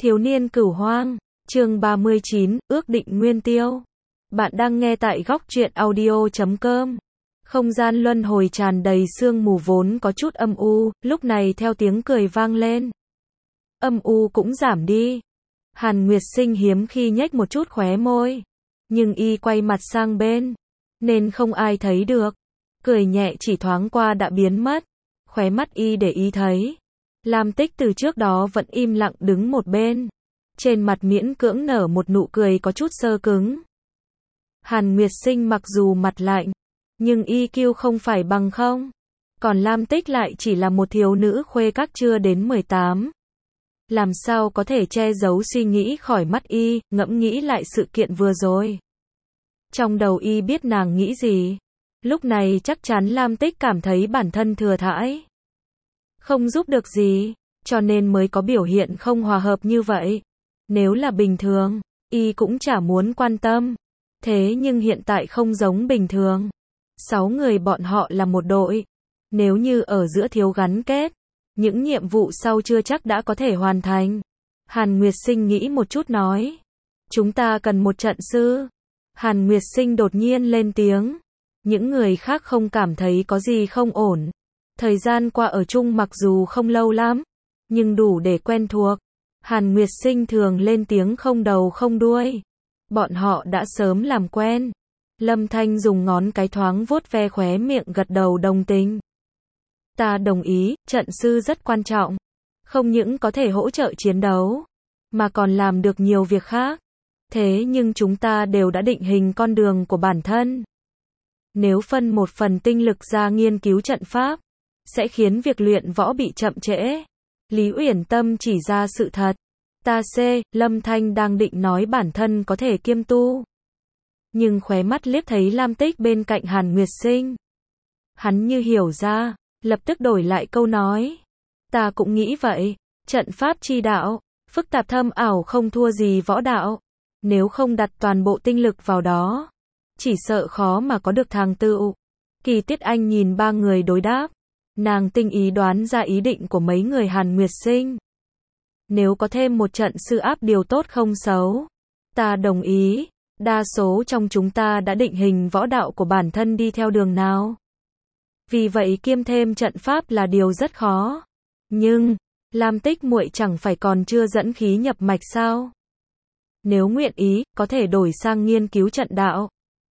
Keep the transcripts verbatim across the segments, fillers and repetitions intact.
Thiếu niên cửu hoang, chương ba mươi chín, ước định nguyên tiêu. Bạn đang nghe tại góc truyện audio chấm com. Không gian luân hồi tràn đầy sương mù vốn có chút âm u, lúc này theo tiếng cười vang lên. Âm u cũng giảm đi. Hàn Nguyệt Sinh hiếm khi nhếch một chút khóe môi. Nhưng y quay mặt sang bên, nên không ai thấy được. Cười nhẹ chỉ thoáng qua đã biến mất. Khóe mắt y để ý thấy. Lam Tích từ trước đó vẫn im lặng đứng một bên. Trên mặt miễn cưỡng nở một nụ cười có chút sơ cứng. Hàn Nguyệt Sinh mặc dù mặt lạnh, nhưng i kiu không phải bằng không. Còn Lam Tích lại chỉ là một thiếu nữ khuê các chưa đến mười tám. Làm sao có thể che giấu suy nghĩ khỏi mắt y, ngẫm nghĩ lại sự kiện vừa rồi. Trong đầu y biết nàng nghĩ gì. Lúc này chắc chắn Lam Tích cảm thấy bản thân thừa thãi. Không giúp được gì, cho nên mới có biểu hiện không hòa hợp như vậy. Nếu là bình thường, y cũng chả muốn quan tâm. Thế nhưng hiện tại không giống bình thường. Sáu người bọn họ là một đội. Nếu như ở giữa thiếu gắn kết, những nhiệm vụ sau chưa chắc đã có thể hoàn thành. Hàn Nguyệt Sinh nghĩ một chút nói. Chúng ta cần một trận sư. Hàn Nguyệt Sinh đột nhiên lên tiếng. Những người khác không cảm thấy có gì không ổn. Thời gian qua ở chung mặc dù không lâu lắm, nhưng đủ để quen thuộc. Hàn Nguyệt Sinh thường lên tiếng không đầu không đuôi. Bọn họ đã sớm làm quen. Lâm Thanh dùng ngón cái thoáng vuốt ve khóe miệng gật đầu đồng tình. Ta đồng ý, trận sư rất quan trọng. Không những có thể hỗ trợ chiến đấu, mà còn làm được nhiều việc khác. Thế nhưng chúng ta đều đã định hình con đường của bản thân. Nếu phân một phần tinh lực ra nghiên cứu trận pháp, sẽ khiến việc luyện võ bị chậm trễ. Lý Uyển Tâm chỉ ra sự thật. Ta C, Lâm Thanh đang định nói bản thân có thể kiêm tu. Nhưng khóe mắt liếc thấy Lam Tích bên cạnh Hàn Nguyệt Sinh. Hắn như hiểu ra, lập tức đổi lại câu nói. Ta cũng nghĩ vậy, trận pháp chi đạo, phức tạp thâm ảo không thua gì võ đạo. Nếu không đặt toàn bộ tinh lực vào đó, chỉ sợ khó mà có được thành tựu. Kỳ Tiết Anh nhìn ba người đối đáp. Nàng tinh ý đoán ra ý định của mấy người Hàn Nguyệt Sinh. Nếu có thêm một trận sư áp điều tốt không xấu. Ta đồng ý, đa số trong chúng ta đã định hình võ đạo của bản thân đi theo đường nào. Vì vậy kiêm thêm trận pháp là điều rất khó. Nhưng, Lam Tích muội chẳng phải còn chưa dẫn khí nhập mạch sao? Nếu nguyện ý, có thể đổi sang nghiên cứu trận đạo.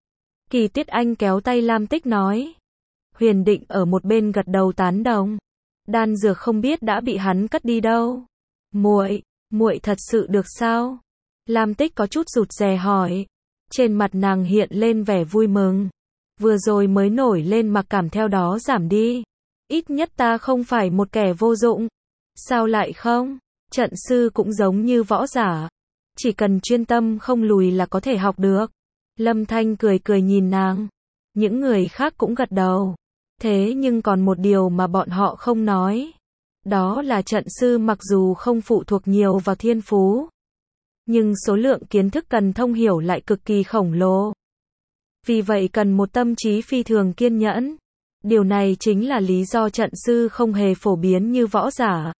Kỳ Tiết Anh kéo tay Lam Tích nói. Huyền Định ở một bên gật đầu tán đồng. Đan dược không biết đã bị hắn cất đi đâu. Muội, muội thật sự được sao? Lam Tích có chút rụt rè hỏi. Trên mặt nàng hiện lên vẻ vui mừng. Vừa rồi mới nổi lên mặc cảm theo đó giảm đi. Ít nhất ta không phải một kẻ vô dụng. Sao lại không? Trận sư cũng giống như võ giả. Chỉ cần chuyên tâm không lùi là có thể học được. Lâm Thanh cười cười nhìn nàng. Những người khác cũng gật đầu. Thế nhưng còn một điều mà bọn họ không nói. Đó là trận sư mặc dù không phụ thuộc nhiều vào thiên phú. Nhưng số lượng kiến thức cần thông hiểu lại cực kỳ khổng lồ. Vì vậy cần một tâm trí phi thường kiên nhẫn. Điều này chính là lý do trận sư không hề phổ biến như võ giả.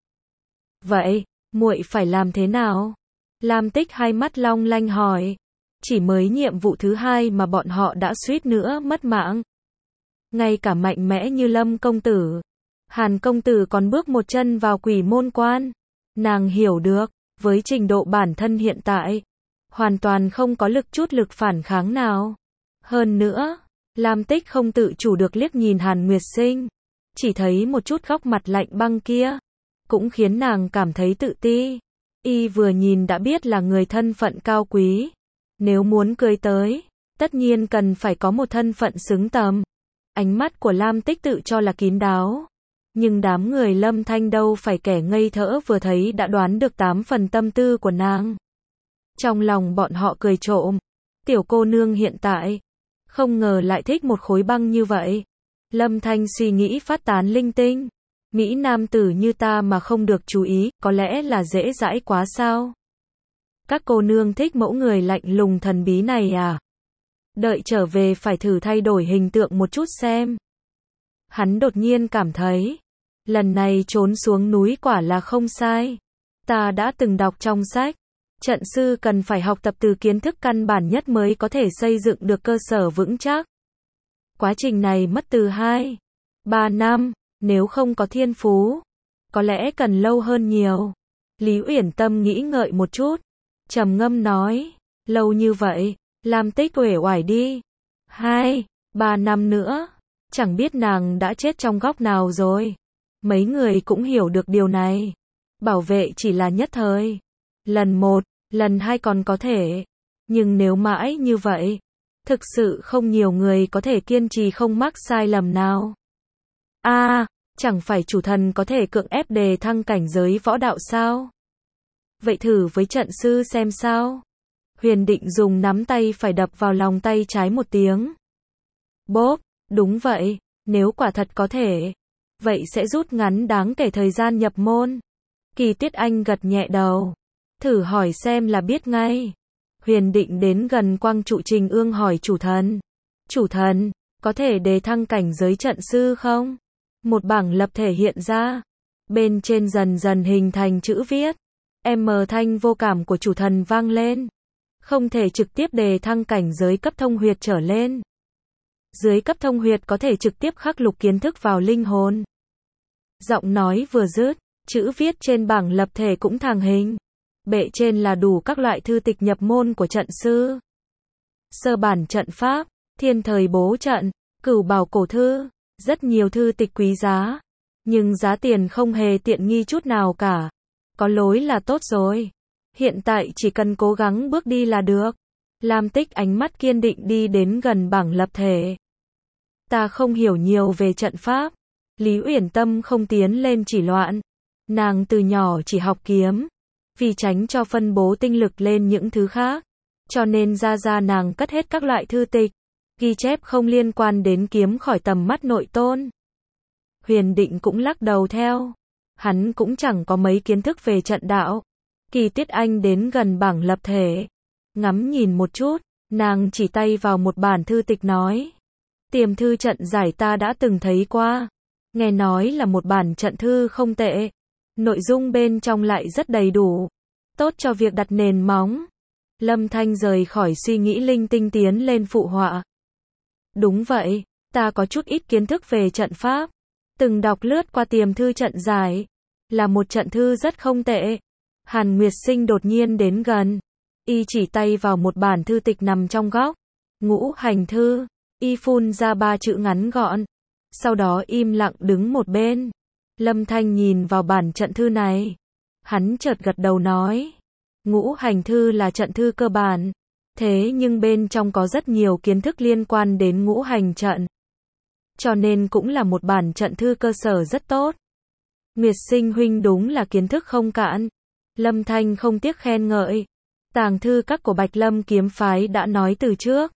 Vậy, muội phải làm thế nào? Lam Tích hai mắt long lanh hỏi. Chỉ mới nhiệm vụ thứ hai mà bọn họ đã suýt nữa mất mạng. Ngay cả mạnh mẽ như Lâm công tử, Hàn công tử còn bước một chân vào quỷ môn quan. Nàng hiểu được, với trình độ bản thân hiện tại, hoàn toàn không có lực chút lực phản kháng nào. Hơn nữa, Lam Tích không tự chủ được liếc nhìn Hàn Nguyệt Sinh. Chỉ thấy một chút góc mặt lạnh băng kia, cũng khiến nàng cảm thấy tự ti. Y vừa nhìn đã biết là người thân phận cao quý. Nếu muốn cưới tới, tất nhiên cần phải có một thân phận xứng tầm. Ánh mắt của Lam Tích tự cho là kín đáo. Nhưng đám người Lâm Thanh đâu phải kẻ ngây thỡ vừa thấy đã đoán được tám phần tâm tư của nàng. Trong lòng bọn họ cười trộm. Tiểu cô nương hiện tại, không ngờ lại thích một khối băng như vậy. Lâm Thanh suy nghĩ phát tán linh tinh. Mỹ nam tử như ta mà không được chú ý, có lẽ là dễ dãi quá sao? Các cô nương thích mẫu người lạnh lùng thần bí này à? Đợi trở về phải thử thay đổi hình tượng một chút xem. Hắn đột nhiên cảm thấy, lần này trốn xuống núi quả là không sai. Ta đã từng đọc trong sách, trận sư cần phải học tập từ kiến thức căn bản nhất mới có thể xây dựng được cơ sở vững chắc. Quá trình này mất từ hai, ba năm, nếu không có thiên phú, có lẽ cần lâu hơn nhiều. Lý Uyển Tâm nghĩ ngợi một chút, trầm ngâm nói, lâu như vậy, Lam Tích uể oải đi. Hai, ba năm nữa, chẳng biết nàng đã chết trong góc nào rồi. Mấy người cũng hiểu được điều này. Bảo vệ chỉ là nhất thời. Lần một, lần hai còn có thể. Nhưng nếu mãi như vậy, thực sự không nhiều người có thể kiên trì không mắc sai lầm nào. A, à, chẳng phải chủ thần có thể cưỡng ép đề thăng cảnh giới võ đạo sao? Vậy thử với trận sư xem sao? Huyền Định dùng nắm tay phải đập vào lòng tay trái một tiếng. Bốp, đúng vậy, nếu quả thật có thể, vậy sẽ rút ngắn đáng kể thời gian nhập môn. Kỳ Tuyết Anh gật nhẹ đầu. Thử hỏi xem là biết ngay. Huyền Định đến gần quang trụ Trình Ương hỏi chủ thần. Chủ thần, có thể đề thăng cảnh giới trận sư không? Một bảng lập thể hiện ra. Bên trên dần dần hình thành chữ viết. M thanh vô cảm của chủ thần vang lên. Không thể trực tiếp đề thăng cảnh giới cấp thông huyệt trở lên. Dưới cấp thông huyệt có thể trực tiếp khắc lục kiến thức vào linh hồn. Giọng nói vừa dứt, chữ viết trên bảng lập thể cũng thàng hình. Bệ trên là đủ các loại thư tịch nhập môn của trận sư. Sơ bản trận pháp, thiên thời bố trận, cửu bảo cổ thư, rất nhiều thư tịch quý giá. Nhưng giá tiền không hề tiện nghi chút nào cả. Có lối là tốt rồi. Hiện tại chỉ cần cố gắng bước đi là được. Lam Tích ánh mắt kiên định đi đến gần bảng lập thể. Ta không hiểu nhiều về trận pháp. Lý Uyển Tâm không tiến lên chỉ loạn. Nàng từ nhỏ chỉ học kiếm. Vì tránh cho phân bố tinh lực lên những thứ khác. Cho nên ra ra nàng cất hết các loại thư tịch. Ghi chép không liên quan đến kiếm khỏi tầm mắt nội tôn. Huyền Định cũng lắc đầu theo. Hắn cũng chẳng có mấy kiến thức về trận đạo. Kỳ Tuyết Anh đến gần bảng lập thể. Ngắm nhìn một chút, nàng chỉ tay vào một bản thư tịch nói. Tiềm thư trận giải ta đã từng thấy qua. Nghe nói là một bản trận thư không tệ. Nội dung bên trong lại rất đầy đủ. Tốt cho việc đặt nền móng. Lâm Thanh rời khỏi suy nghĩ linh tinh tiến lên phụ họa. Đúng vậy, ta có chút ít kiến thức về trận pháp. Từng đọc lướt qua tiềm thư trận giải. Là một trận thư rất không tệ. Hàn Nguyệt Sinh đột nhiên đến gần. Y chỉ tay vào một bản thư tịch nằm trong góc. Ngũ hành thư. Y phun ra ba chữ ngắn gọn. Sau đó im lặng đứng một bên. Lâm Thanh nhìn vào bản trận thư này. Hắn chợt gật đầu nói. Ngũ hành thư là trận thư cơ bản. Thế nhưng bên trong có rất nhiều kiến thức liên quan đến ngũ hành trận. Cho nên cũng là một bản trận thư cơ sở rất tốt. Nguyệt Sinh huynh đúng là kiến thức không cạn. Lâm Thanh không tiếc khen ngợi. Tàng thư các của Bạch Lâm kiếm phái đã nói từ trước.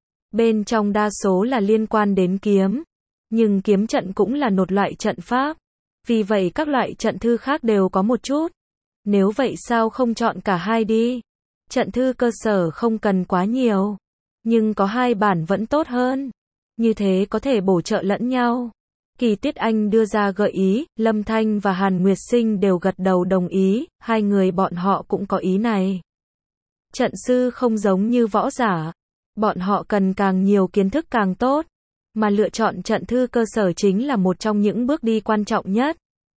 Bên trong đa số là liên quan đến kiếm. Nhưng kiếm trận cũng là một loại trận pháp. Vì vậy các loại trận thư khác đều có một chút. Nếu vậy sao không chọn cả hai đi? Trận thư cơ sở không cần quá nhiều. Nhưng có hai bản vẫn tốt hơn. Như thế có thể bổ trợ lẫn nhau. Kỳ Tuyết Anh đưa ra gợi ý, Lâm Thanh và Hàn Nguyệt Sinh đều gật đầu đồng ý, hai người bọn họ cũng có ý này. Trận sư không giống như võ giả. Bọn họ cần càng nhiều kiến thức càng tốt. Mà lựa chọn trận thư cơ sở chính là một trong những bước đi quan trọng nhất.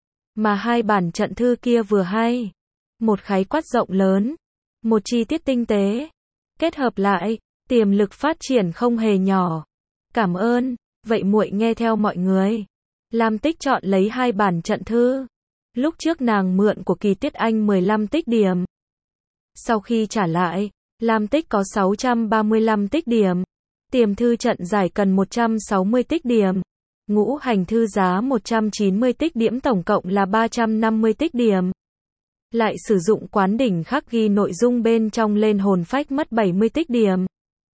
Mà hai bản trận thư kia vừa hay. Một khái quát rộng lớn. Một chi tiết tinh tế. Kết hợp lại, tiềm lực phát triển không hề nhỏ. Cảm ơn, vậy muội nghe theo mọi người. Lam Tích chọn lấy hai bản trận thư. Lúc trước nàng mượn của Kỳ Tuyết Anh mười lăm tích điểm. Sau khi trả lại, Lam Tích có sáu trăm ba mươi lăm tích điểm. Tiềm thư trận giải cần một trăm sáu mươi tích điểm. Ngũ hành thư giá một trăm chín mươi tích điểm, tổng cộng là ba trăm năm mươi tích điểm. Lại sử dụng quán đỉnh khắc ghi nội dung bên trong lên hồn phách mất bảy mươi tích điểm.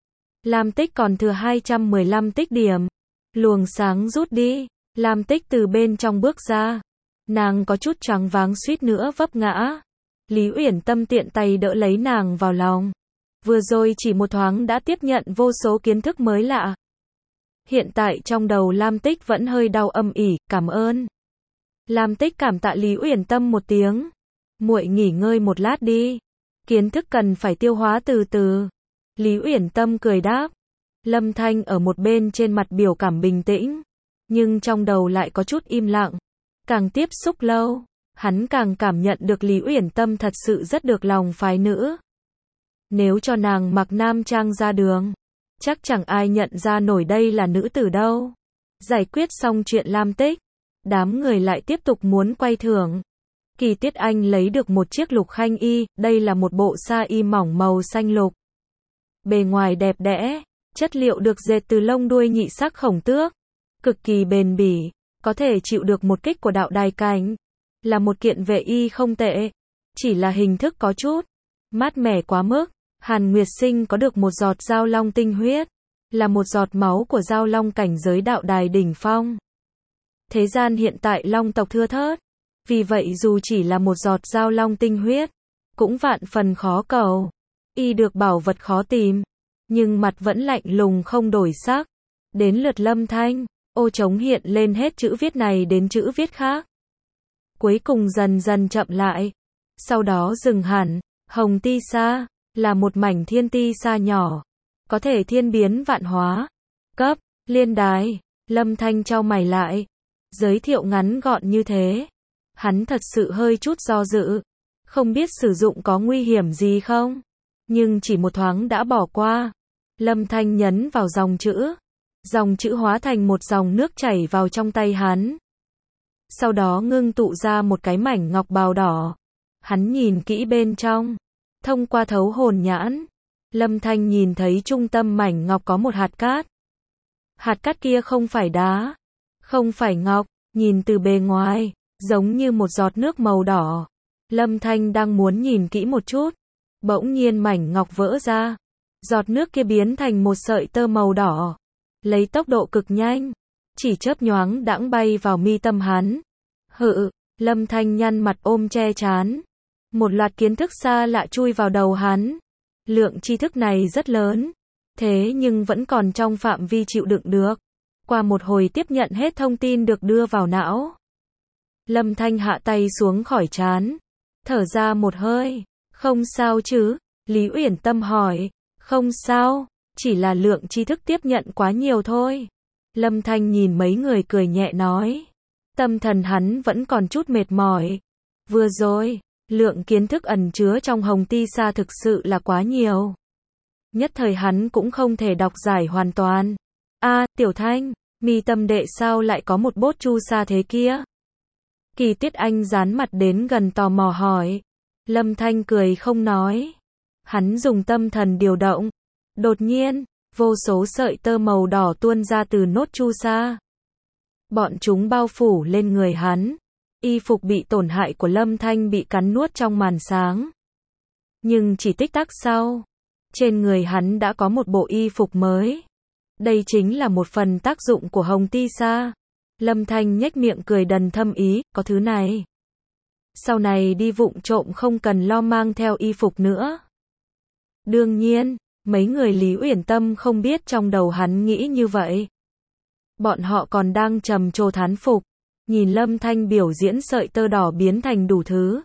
Lam Tích còn thừa hai trăm mười lăm tích điểm. Luồng sáng rút đi, Lam Tích từ bên trong bước ra. Nàng có chút choáng váng suýt nữa vấp ngã. Lý Uyển Tâm tiện tay đỡ lấy nàng vào lòng. Vừa rồi chỉ một thoáng đã tiếp nhận vô số kiến thức mới lạ. Hiện tại trong đầu Lam Tích vẫn hơi đau âm ỉ, cảm ơn. Lam Tích cảm tạ Lý Uyển Tâm một tiếng. Muội nghỉ ngơi một lát đi. Kiến thức cần phải tiêu hóa từ từ. Lý Uyển Tâm cười đáp. Lâm Thanh ở một bên trên mặt biểu cảm bình tĩnh, nhưng trong đầu lại có chút im lặng. Càng tiếp xúc lâu, hắn càng cảm nhận được Lý Uyển Tâm thật sự rất được lòng phái nữ. Nếu cho nàng mặc nam trang ra đường, chắc chẳng ai nhận ra nổi đây là nữ tử đâu. Giải quyết xong chuyện Lam Tích, đám người lại tiếp tục muốn quay thưởng. Kỳ Tiết Anh lấy được một chiếc lục khanh y, đây là một bộ sa y mỏng màu xanh lục. Bề ngoài đẹp đẽ, chất liệu được dệt từ lông đuôi nhị sắc khổng tước, cực kỳ bền bỉ, có thể chịu được một kích của đạo đài cảnh. Là một kiện vệ y không tệ, chỉ là hình thức có chút mát mẻ quá mức. Hàn Nguyệt Sinh có được một giọt giao long tinh huyết, là một giọt máu của giao long cảnh giới đạo đài đỉnh phong. Thế gian hiện tại long tộc thưa thớt, vì vậy dù chỉ là một giọt giao long tinh huyết, cũng vạn phần khó cầu. Y được bảo vật khó tìm, nhưng mặt vẫn lạnh lùng không đổi sắc. Đến lượt Lâm Thanh, ô trống hiện lên hết chữ viết này đến chữ viết khác. Cuối cùng dần dần chậm lại, sau đó dừng hẳn. Hồng Ti Sa là một mảnh thiên ti sa nhỏ, có thể thiên biến vạn hóa. Cấp, liên đài. Lâm Thanh chau mày lại. Giới thiệu ngắn gọn như thế, hắn thật sự hơi chút do dự, không biết sử dụng có nguy hiểm gì không, nhưng chỉ một thoáng đã bỏ qua. Lâm Thanh nhấn vào dòng chữ, dòng chữ hóa thành một dòng nước chảy vào trong tay hắn. Sau đó ngưng tụ ra một cái mảnh ngọc bào đỏ. Hắn nhìn kỹ bên trong, thông qua thấu hồn nhãn, Lâm Thanh nhìn thấy trung tâm mảnh ngọc có một hạt cát. Hạt cát kia không phải đá, không phải ngọc, nhìn từ bề ngoài, giống như một giọt nước màu đỏ. Lâm Thanh đang muốn nhìn kỹ một chút, bỗng nhiên mảnh ngọc vỡ ra. Giọt nước kia biến thành một sợi tơ màu đỏ, lấy tốc độ cực nhanh, chỉ chớp nhoáng đãng bay vào mi tâm hắn. Hự, Lâm Thanh nhăn mặt ôm che trán. Một loạt kiến thức xa lạ chui vào đầu hắn. Lượng tri thức này rất lớn, thế nhưng vẫn còn trong phạm vi chịu đựng được. Qua một hồi tiếp nhận hết thông tin được đưa vào não, Lâm Thanh hạ tay xuống khỏi trán, thở ra một hơi. Không sao chứ? Lý Uyển Tâm hỏi. Không sao, chỉ là lượng tri thức tiếp nhận quá nhiều thôi. Lâm Thanh nhìn mấy người cười nhẹ nói. Tâm thần hắn vẫn còn chút mệt mỏi. Vừa rồi, lượng kiến thức ẩn chứa trong Hồng Ti Sa thực sự là quá nhiều. Nhất thời hắn cũng không thể đọc giải hoàn toàn. A, Tiểu Thanh, mi tâm đệ sao lại có một bốt chu sa thế kia? Kỳ Tiết Anh dán mặt đến gần tò mò hỏi. Lâm Thanh cười không nói. Hắn dùng tâm thần điều động. Đột nhiên, vô số sợi tơ màu đỏ tuôn ra từ nốt chu sa. Bọn chúng bao phủ lên người hắn. Y phục bị tổn hại của Lâm Thanh bị cắn nuốt trong màn sáng. Nhưng chỉ tích tắc sau, trên người hắn đã có một bộ y phục mới. Đây chính là một phần tác dụng của Hồng Ti Sa. Lâm Thanh nhếch miệng cười đần thâm ý, có thứ này, sau này đi vụng trộm không cần lo mang theo y phục nữa. Đương nhiên, mấy người Lý Uyển Tâm không biết trong đầu hắn nghĩ như vậy. Bọn họ còn đang trầm trồ thán phục, nhìn Lâm Thanh biểu diễn sợi tơ đỏ biến thành đủ thứ.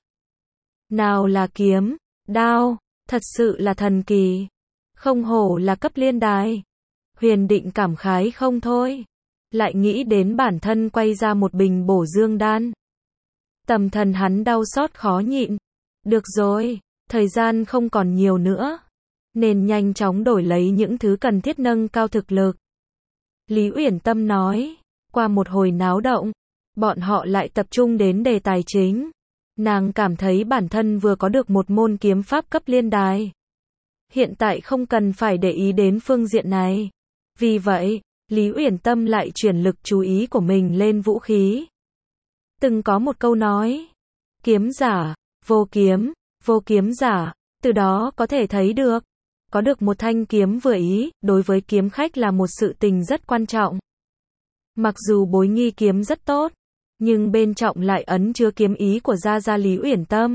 Nào là kiếm, đao, thật sự là thần kỳ. Không hổ là cấp liên đài. Huyền Định cảm khái không thôi. Lại nghĩ đến bản thân quay ra một bình bổ dương đan. Tâm thần hắn đau xót khó nhịn. Được rồi, thời gian không còn nhiều nữa, nên nhanh chóng đổi lấy những thứ cần thiết nâng cao thực lực. Lý Uyển Tâm nói. Qua một hồi náo động, bọn họ lại tập trung đến đề tài chính. Nàng cảm thấy bản thân vừa có được một môn kiếm pháp cấp liên đài. Hiện tại không cần phải để ý đến phương diện này. Vì vậy, Lý Uyển Tâm lại chuyển lực chú ý của mình lên vũ khí. Từng có một câu nói, kiếm giả, vô kiếm, vô kiếm giả, từ đó có thể thấy được, có được một thanh kiếm vừa ý, đối với kiếm khách là một sự tình rất quan trọng. Mặc dù bối nghi kiếm rất tốt, nhưng bên trọng lại ấn chứa kiếm ý của gia gia Lý Uyển Tâm.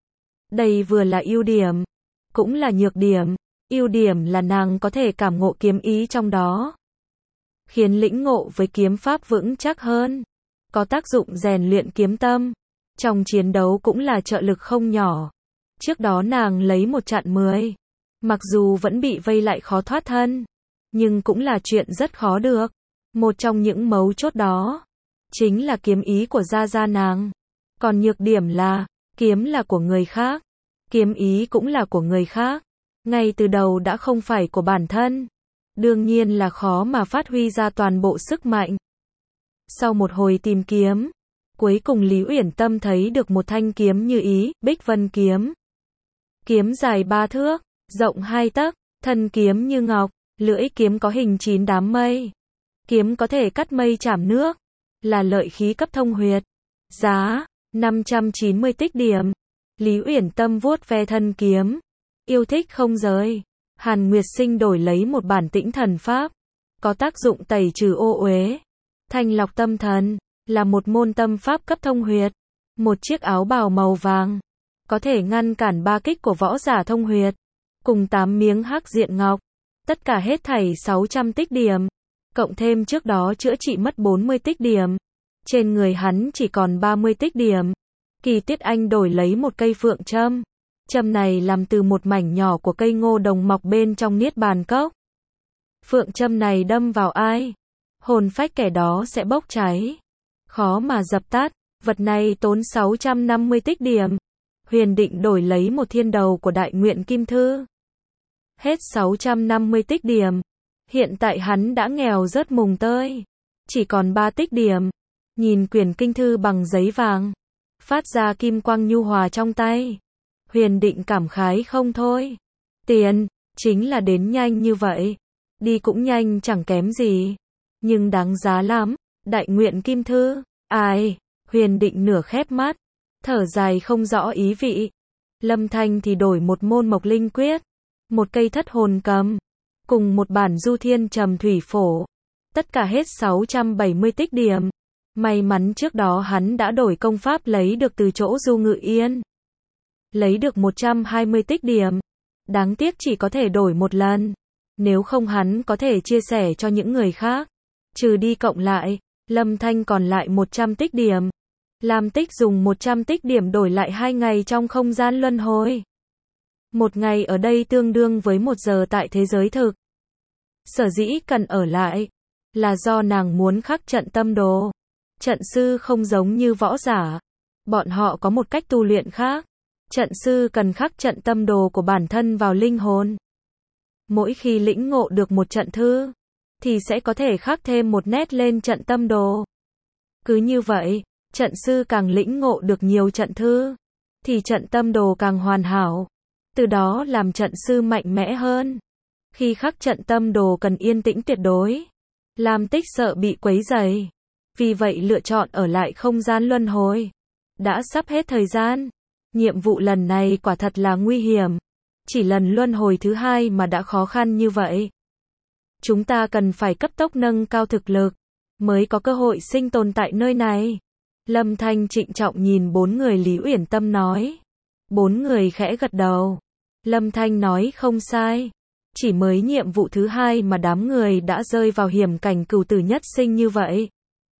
Đây vừa là ưu điểm, cũng là nhược điểm. Ưu điểm là nàng có thể cảm ngộ kiếm ý trong đó, khiến lĩnh ngộ với kiếm pháp vững chắc hơn, có tác dụng rèn luyện kiếm tâm. Trong chiến đấu cũng là trợ lực không nhỏ. Trước đó nàng lấy một chặn mười. Mặc dù vẫn bị vây lại khó thoát thân, nhưng cũng là chuyện rất khó được. Một trong những mấu chốt đó, chính là kiếm ý của Gia Gia nàng. Còn nhược điểm là, kiếm là của người khác, kiếm ý cũng là của người khác. Ngay từ đầu đã không phải của bản thân. Đương nhiên là khó mà phát huy ra toàn bộ sức mạnh. Sau một hồi tìm kiếm, cuối cùng Lý Uyển Tâm thấy được một thanh kiếm như ý, Bích Vân kiếm. Kiếm dài ba thước, rộng hai tấc, thân kiếm như ngọc, lưỡi kiếm có hình chín đám mây. Kiếm có thể cắt mây chảm nước, là lợi khí cấp thông huyệt. Giá, năm trăm chín mươi tích điểm. Lý Uyển Tâm vuốt ve thân kiếm, yêu thích không rời. Hàn Nguyệt Sinh đổi lấy một bản tĩnh thần pháp, có tác dụng tẩy trừ ô uế, thanh lọc tâm thần, là một môn tâm pháp cấp thông huyệt. Một chiếc áo bào màu vàng, có thể ngăn cản ba kích của võ giả thông huyệt, cùng tám miếng hắc diện ngọc, tất cả hết thảy sáu trăm tích điểm, cộng thêm trước đó chữa trị mất bốn mươi tích điểm. Trên người hắn chỉ còn ba mươi tích điểm. Kỳ Tiết Anh đổi lấy một cây phượng châm. Châm này làm từ một mảnh nhỏ của cây ngô đồng mọc bên trong Niết Bàn Cốc. Phượng châm này đâm vào ai, hồn phách kẻ đó sẽ bốc cháy, khó mà dập tắt. Vật này tốn sáu trăm năm mươi tích điểm. Huyền Định đổi lấy một thiên đầu của Đại Nguyện Kim Thư. Hết sáu trăm năm mươi tích điểm. Hiện tại hắn đã nghèo rớt mùng tơi, chỉ còn ba tích điểm. Nhìn quyển kinh thư bằng giấy vàng, phát ra kim quang nhu hòa trong tay, Huyền Định cảm khái không thôi. Tiền, chính là đến nhanh như vậy. Đi cũng nhanh chẳng kém gì. Nhưng đáng giá lắm. Đại Nguyện Kim Thư. Ai? Huyền Định nửa khép mắt, thở dài không rõ ý vị. Lâm Thanh thì đổi một môn Mộc Linh Quyết, một cây Thất Hồn Cầm, cùng một bản Du Thiên Trầm Thủy Phổ. Tất cả hết sáu trăm bảy mươi tích điểm. May mắn trước đó hắn đã đổi công pháp lấy được từ chỗ Du Ngự Yên. Lấy được một trăm hai mươi tích điểm. Đáng tiếc chỉ có thể đổi một lần. Nếu không hắn có thể chia sẻ cho những người khác. Trừ đi cộng lại, Lâm Thanh còn lại một trăm tích điểm. Lam Tích dùng một trăm tích điểm đổi lại hai ngày trong không gian luân hồi. Một ngày ở đây tương đương với một giờ tại thế giới thực. Sở dĩ cần ở lại, là do nàng muốn khắc trận tâm đồ. Trận sư không giống như võ giả. Bọn họ có một cách tu luyện khác. Trận sư cần khắc trận tâm đồ của bản thân vào linh hồn. Mỗi khi lĩnh ngộ được một trận thư, thì sẽ có thể khắc thêm một nét lên trận tâm đồ. Cứ như vậy, trận sư càng lĩnh ngộ được nhiều trận thư, thì trận tâm đồ càng hoàn hảo. Từ đó làm trận sư mạnh mẽ hơn. Khi khắc trận tâm đồ cần yên tĩnh tuyệt đối. Lam Tích sợ bị quấy rầy, vì vậy lựa chọn ở lại không gian luân hồi. Đã sắp hết thời gian. Nhiệm vụ lần này quả thật là nguy hiểm. Chỉ lần luân hồi thứ hai mà đã khó khăn như vậy. Chúng ta cần phải cấp tốc nâng cao thực lực, mới có cơ hội sinh tồn tại nơi này. Lâm Thanh trịnh trọng nhìn bốn người Lý Uyển Tâm nói. Bốn người khẽ gật đầu. Lâm Thanh nói không sai. Chỉ mới nhiệm vụ thứ hai mà đám người đã rơi vào hiểm cảnh cửu tử nhất sinh như vậy.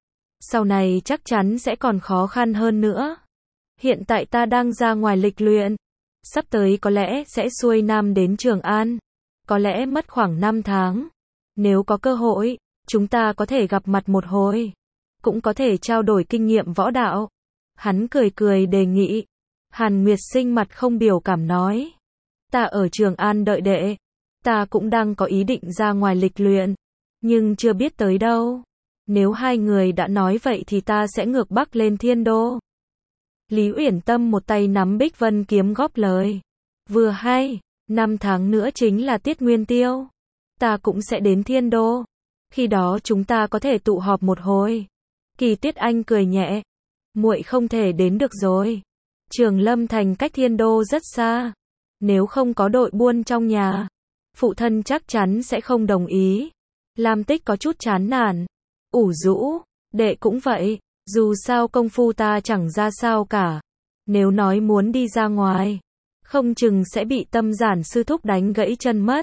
Sau này chắc chắn sẽ còn khó khăn hơn nữa. Hiện tại ta đang ra ngoài lịch luyện. Sắp tới có lẽ sẽ xuôi nam đến Trường An. Có lẽ mất khoảng năm tháng. Nếu có cơ hội, chúng ta có thể gặp mặt một hồi. Cũng có thể trao đổi kinh nghiệm võ đạo. Hắn cười cười đề nghị. Hàn Nguyệt Sinh mặt không biểu cảm nói. Ta ở Trường An đợi đệ. Ta cũng đang có ý định ra ngoài lịch luyện. Nhưng chưa biết tới đâu. Nếu hai người đã nói vậy thì ta sẽ ngược Bắc lên Thiên Đô. Lý Uyển Tâm một tay nắm Bích Vân kiếm góp lời. Vừa hay, năm tháng nữa chính là Tiết Nguyên Tiêu. Ta cũng sẽ đến Thiên Đô. Khi đó chúng ta có thể tụ họp một hồi. Kỳ Tiết Anh cười nhẹ. Muội không thể đến được rồi. Trường Lâm Thành cách Thiên Đô rất xa. Nếu không có đội buôn trong nhà, phụ thân chắc chắn sẽ không đồng ý. Lam Tích có chút chán nản. Ủ rũ, đệ cũng vậy. Dù sao công phu ta chẳng ra sao cả. Nếu nói muốn đi ra ngoài, không chừng sẽ bị Tâm Giản sư thúc đánh gãy chân mất.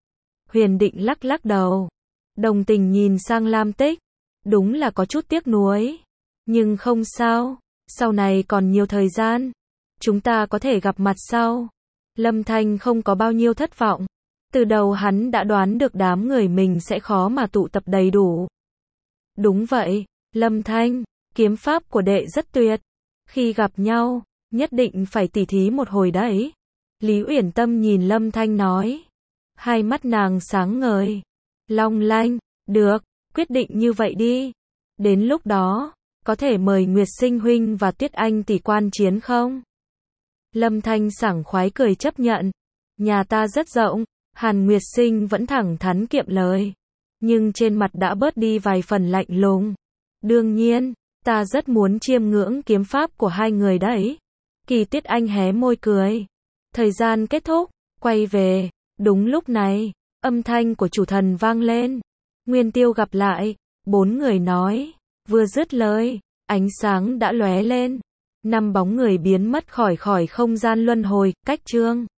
Huyền Định lắc lắc đầu. Đồng tình nhìn sang Lam Tích. Đúng là có chút tiếc nuối. Nhưng không sao. sau này còn nhiều thời gian. Chúng ta có thể gặp mặt sau. Lâm Thanh không có bao nhiêu thất vọng. Từ đầu hắn đã đoán được đám người mình sẽ khó mà tụ tập đầy đủ. Đúng vậy, Lâm Thanh, kiếm pháp của đệ rất tuyệt. Khi gặp nhau, nhất định phải tỉ thí một hồi đấy. Lý Uyển Tâm nhìn Lâm Thanh nói. Hai mắt nàng sáng ngời. Long lanh, được, quyết định như vậy đi. Đến lúc đó, có thể mời Nguyệt Sinh huynh và Tuyết Anh tỷ quan chiến không? Lâm Thanh sảng khoái cười chấp nhận. Nhà ta rất rộng, Hàn Nguyệt Sinh vẫn thẳng thắn kiệm lời. Nhưng trên mặt đã bớt đi vài phần lạnh lùng. Đương nhiên, ta rất muốn chiêm ngưỡng kiếm pháp của hai người đấy. Kỳ Tuyết Anh hé môi cười. Thời gian kết thúc, quay về. Đúng lúc này, âm thanh của chủ thần vang lên. Nguyên Tiêu gặp lại. Bốn người nói. Vừa dứt lời, ánh sáng đã lóe lên. Năm bóng người biến mất khỏi khỏi không gian luân hồi, cách chương.